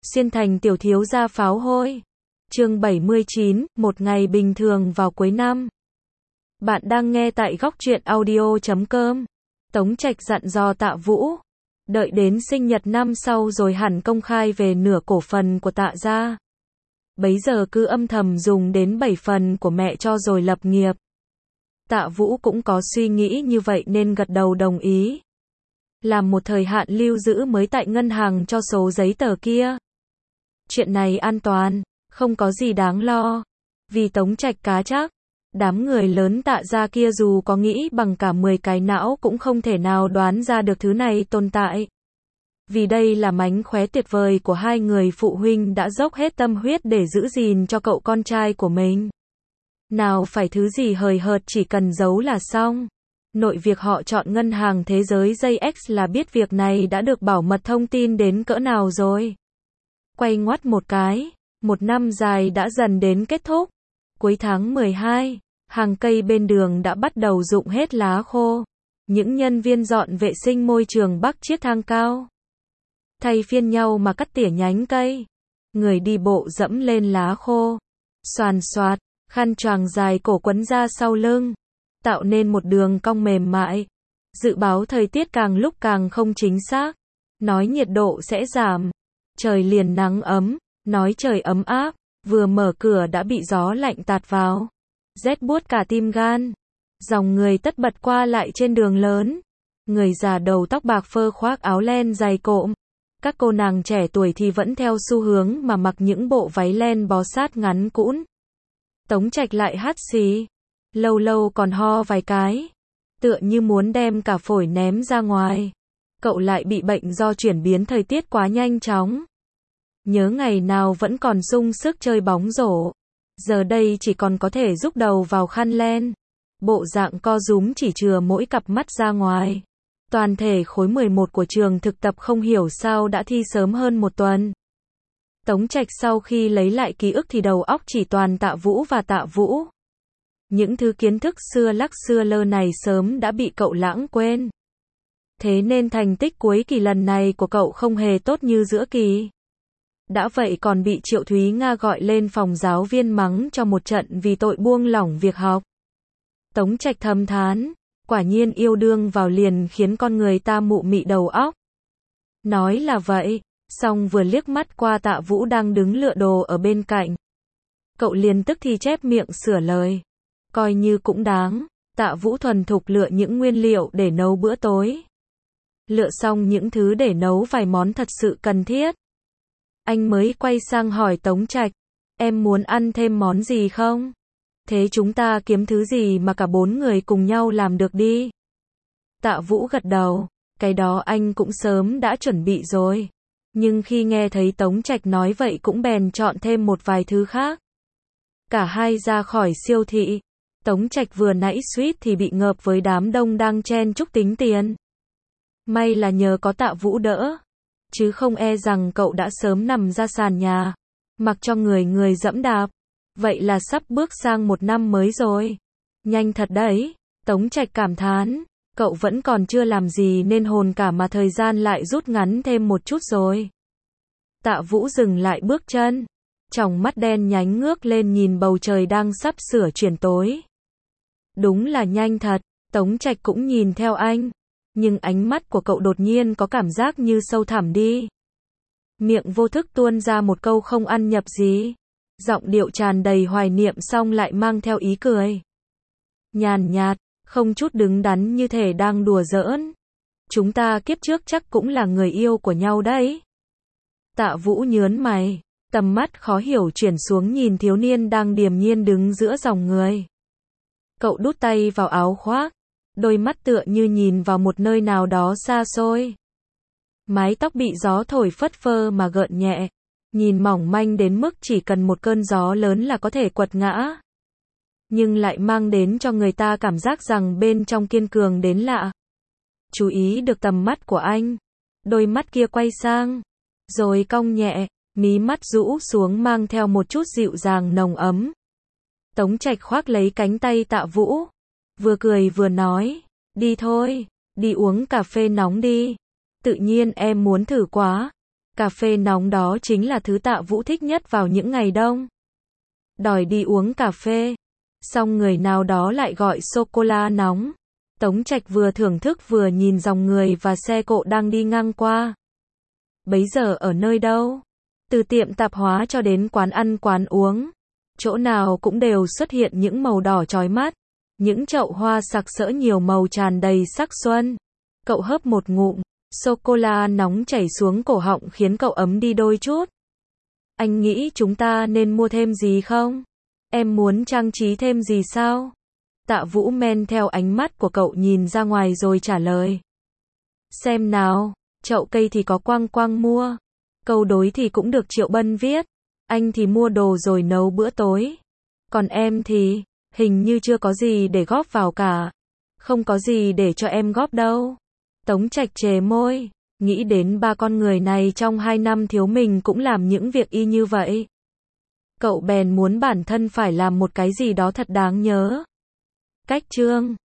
Xuyên thành tiểu thiếu gia pháo hôi. Chương 79, một ngày bình thường vào cuối năm. Bạn đang nghe tại góc truyện audio.com. Tống Trạch dặn dò Tạ Vũ, đợi đến sinh nhật năm sau rồi hẳn công khai về nửa cổ phần của Tạ gia. Bấy giờ cứ âm thầm dùng đến 7 phần của mẹ cho rồi lập nghiệp. Tạ Vũ cũng có suy nghĩ như vậy nên gật đầu đồng ý. Làm một thời hạn lưu giữ mới tại ngân hàng cho số giấy tờ kia. Chuyện này an toàn, không có gì đáng lo. Vì Tống Trạch cá chắc, đám người lớn Tạ gia kia dù có nghĩ bằng cả 10 cái não cũng không thể nào đoán ra được thứ này tồn tại. Vì đây là mánh khóe tuyệt vời của hai người phụ huynh đã dốc hết tâm huyết để giữ gìn cho cậu con trai của mình. Nào phải thứ gì hời hợt chỉ cần giấu là xong. Nội việc họ chọn ngân hàng thế giới JX là biết việc này đã được bảo mật thông tin đến cỡ nào rồi. Quay ngoắt một cái, một năm dài đã dần đến kết thúc. Cuối tháng 12, hàng cây bên đường đã bắt đầu rụng hết lá khô. Những nhân viên dọn vệ sinh môi trường bắc chiếc thang cao, thay phiên nhau mà cắt tỉa nhánh cây. Người đi bộ dẫm lên lá khô, xoàn xoạt, khăn choàng dài cổ quấn ra sau lưng, tạo nên một đường cong mềm mại. Dự báo thời tiết càng lúc càng không chính xác. Nói nhiệt độ sẽ giảm, trời liền nắng ấm, nói trời ấm áp, vừa mở cửa đã bị gió lạnh tạt vào. Rét buốt cả tim gan. Dòng người tất bật qua lại trên đường lớn. Người già đầu tóc bạc phơ khoác áo len dày cộm. Các cô nàng trẻ tuổi thì vẫn theo xu hướng mà mặc những bộ váy len bó sát ngắn cũn. Tống Trạch lại hắt xì, lâu lâu còn ho vài cái, tựa như muốn đem cả phổi ném ra ngoài. Cậu lại bị bệnh do chuyển biến thời tiết quá nhanh chóng. Nhớ ngày nào vẫn còn sung sức chơi bóng rổ, giờ đây chỉ còn có thể rúc đầu vào khăn len. Bộ dạng co rúm chỉ chừa mỗi cặp mắt ra ngoài. Toàn thể khối 11 của trường thực tập không hiểu sao đã thi sớm hơn một tuần. Tống Trạch sau khi lấy lại ký ức thì đầu óc chỉ toàn Tạ Vũ và Tạ Vũ. Những thứ kiến thức xưa lắc xưa lơ này sớm đã bị cậu lãng quên. Thế nên thành tích cuối kỳ lần này của cậu không hề tốt như giữa kỳ. Đã vậy còn bị Triệu Thúy Nga gọi lên phòng giáo viên mắng cho một trận vì tội buông lỏng việc học. Tống Trạch thầm thán, quả nhiên yêu đương vào liền khiến con người ta mụ mị đầu óc. Nói là vậy, song vừa liếc mắt qua Tạ Vũ đang đứng lựa đồ ở bên cạnh. Cậu liền tức thì chép miệng sửa lời. Coi như cũng đáng, Tạ Vũ thuần thục lựa những nguyên liệu để nấu bữa tối. Lựa xong những thứ để nấu vài món thật sự cần thiết. Anh mới quay sang hỏi Tống Trạch, em muốn ăn thêm món gì không? Thế chúng ta kiếm thứ gì mà cả 4 người cùng nhau làm được đi. Tạ Vũ gật đầu, cái đó anh cũng sớm đã chuẩn bị rồi. Nhưng khi nghe thấy Tống Trạch nói vậy cũng bèn chọn thêm một vài thứ khác. Cả hai ra khỏi siêu thị. Tống Trạch vừa nãy suýt thì bị ngợp với đám đông đang chen chúc tính tiền. May là nhờ có Tạ Vũ đỡ, chứ không e rằng cậu đã sớm nằm ra sàn nhà, mặc cho người người dẫm đạp. Vậy là sắp bước sang một năm mới rồi. Nhanh thật đấy, Tống Trạch cảm thán, cậu vẫn còn chưa làm gì nên hồn cả mà thời gian lại rút ngắn thêm một chút rồi. Tạ Vũ dừng lại bước chân, tròng mắt đen nhánh ngước lên nhìn bầu trời đang sắp sửa chuyển tối. Đúng là nhanh thật, Tống Trạch cũng nhìn theo anh, nhưng ánh mắt của cậu đột nhiên có cảm giác như sâu thẳm đi. Miệng vô thức tuôn ra một câu không ăn nhập gì. Giọng điệu tràn đầy hoài niệm song lại mang theo ý cười nhàn nhạt, không chút đứng đắn như thể đang đùa giỡn. Chúng ta kiếp trước chắc cũng là người yêu của nhau đấy. Tạ Vũ nhớn mày, tầm mắt khó hiểu chuyển xuống nhìn thiếu niên đang điềm nhiên đứng giữa dòng người. Cậu đút tay vào áo khoác, đôi mắt tựa như nhìn vào một nơi nào đó xa xôi. Mái tóc bị gió thổi phất phơ mà gợn nhẹ. Nhìn mỏng manh đến mức chỉ cần một cơn gió lớn là có thể quật ngã. Nhưng lại mang đến cho người ta cảm giác rằng bên trong kiên cường đến lạ. Chú ý được tầm mắt của anh. Đôi mắt kia quay sang. Rồi cong nhẹ, mí mắt rũ xuống mang theo một chút dịu dàng nồng ấm. Tống Trạch khoác lấy cánh tay Tạ Vũ. Vừa cười vừa nói. Đi thôi, đi uống cà phê nóng đi. Tự nhiên em muốn thử quá. Cà phê nóng đó chính là thứ Tạ Vũ thích nhất vào những ngày đông. Đòi đi uống cà phê. Xong người nào đó lại gọi sô-cô-la nóng. Tống Trạch vừa thưởng thức vừa nhìn dòng người và xe cộ đang đi ngang qua. Bấy giờ ở nơi đâu? Từ tiệm tạp hóa cho đến quán ăn quán uống. Chỗ nào cũng đều xuất hiện những màu đỏ chói mắt. Những chậu hoa sặc sỡ nhiều màu tràn đầy sắc xuân. Cậu hớp một ngụm. Sô-cô-la nóng chảy xuống cổ họng khiến cậu ấm đi đôi chút. Anh nghĩ chúng ta nên mua thêm gì không? Em muốn trang trí thêm gì sao? Tạ Vũ men theo ánh mắt của cậu nhìn ra ngoài rồi trả lời. Xem nào, chậu cây thì có Quang Quang mua. Câu đối thì cũng được Triệu Bân viết. Anh thì mua đồ rồi nấu bữa tối. Còn em thì, hình như chưa có gì để góp vào cả. Không có gì để cho em góp đâu. Tống Trạch chề môi, nghĩ đến ba con người này trong 2 năm thiếu mình cũng làm những việc y như vậy. Cậu bèn muốn bản thân phải làm một cái gì đó thật đáng nhớ. Cách chương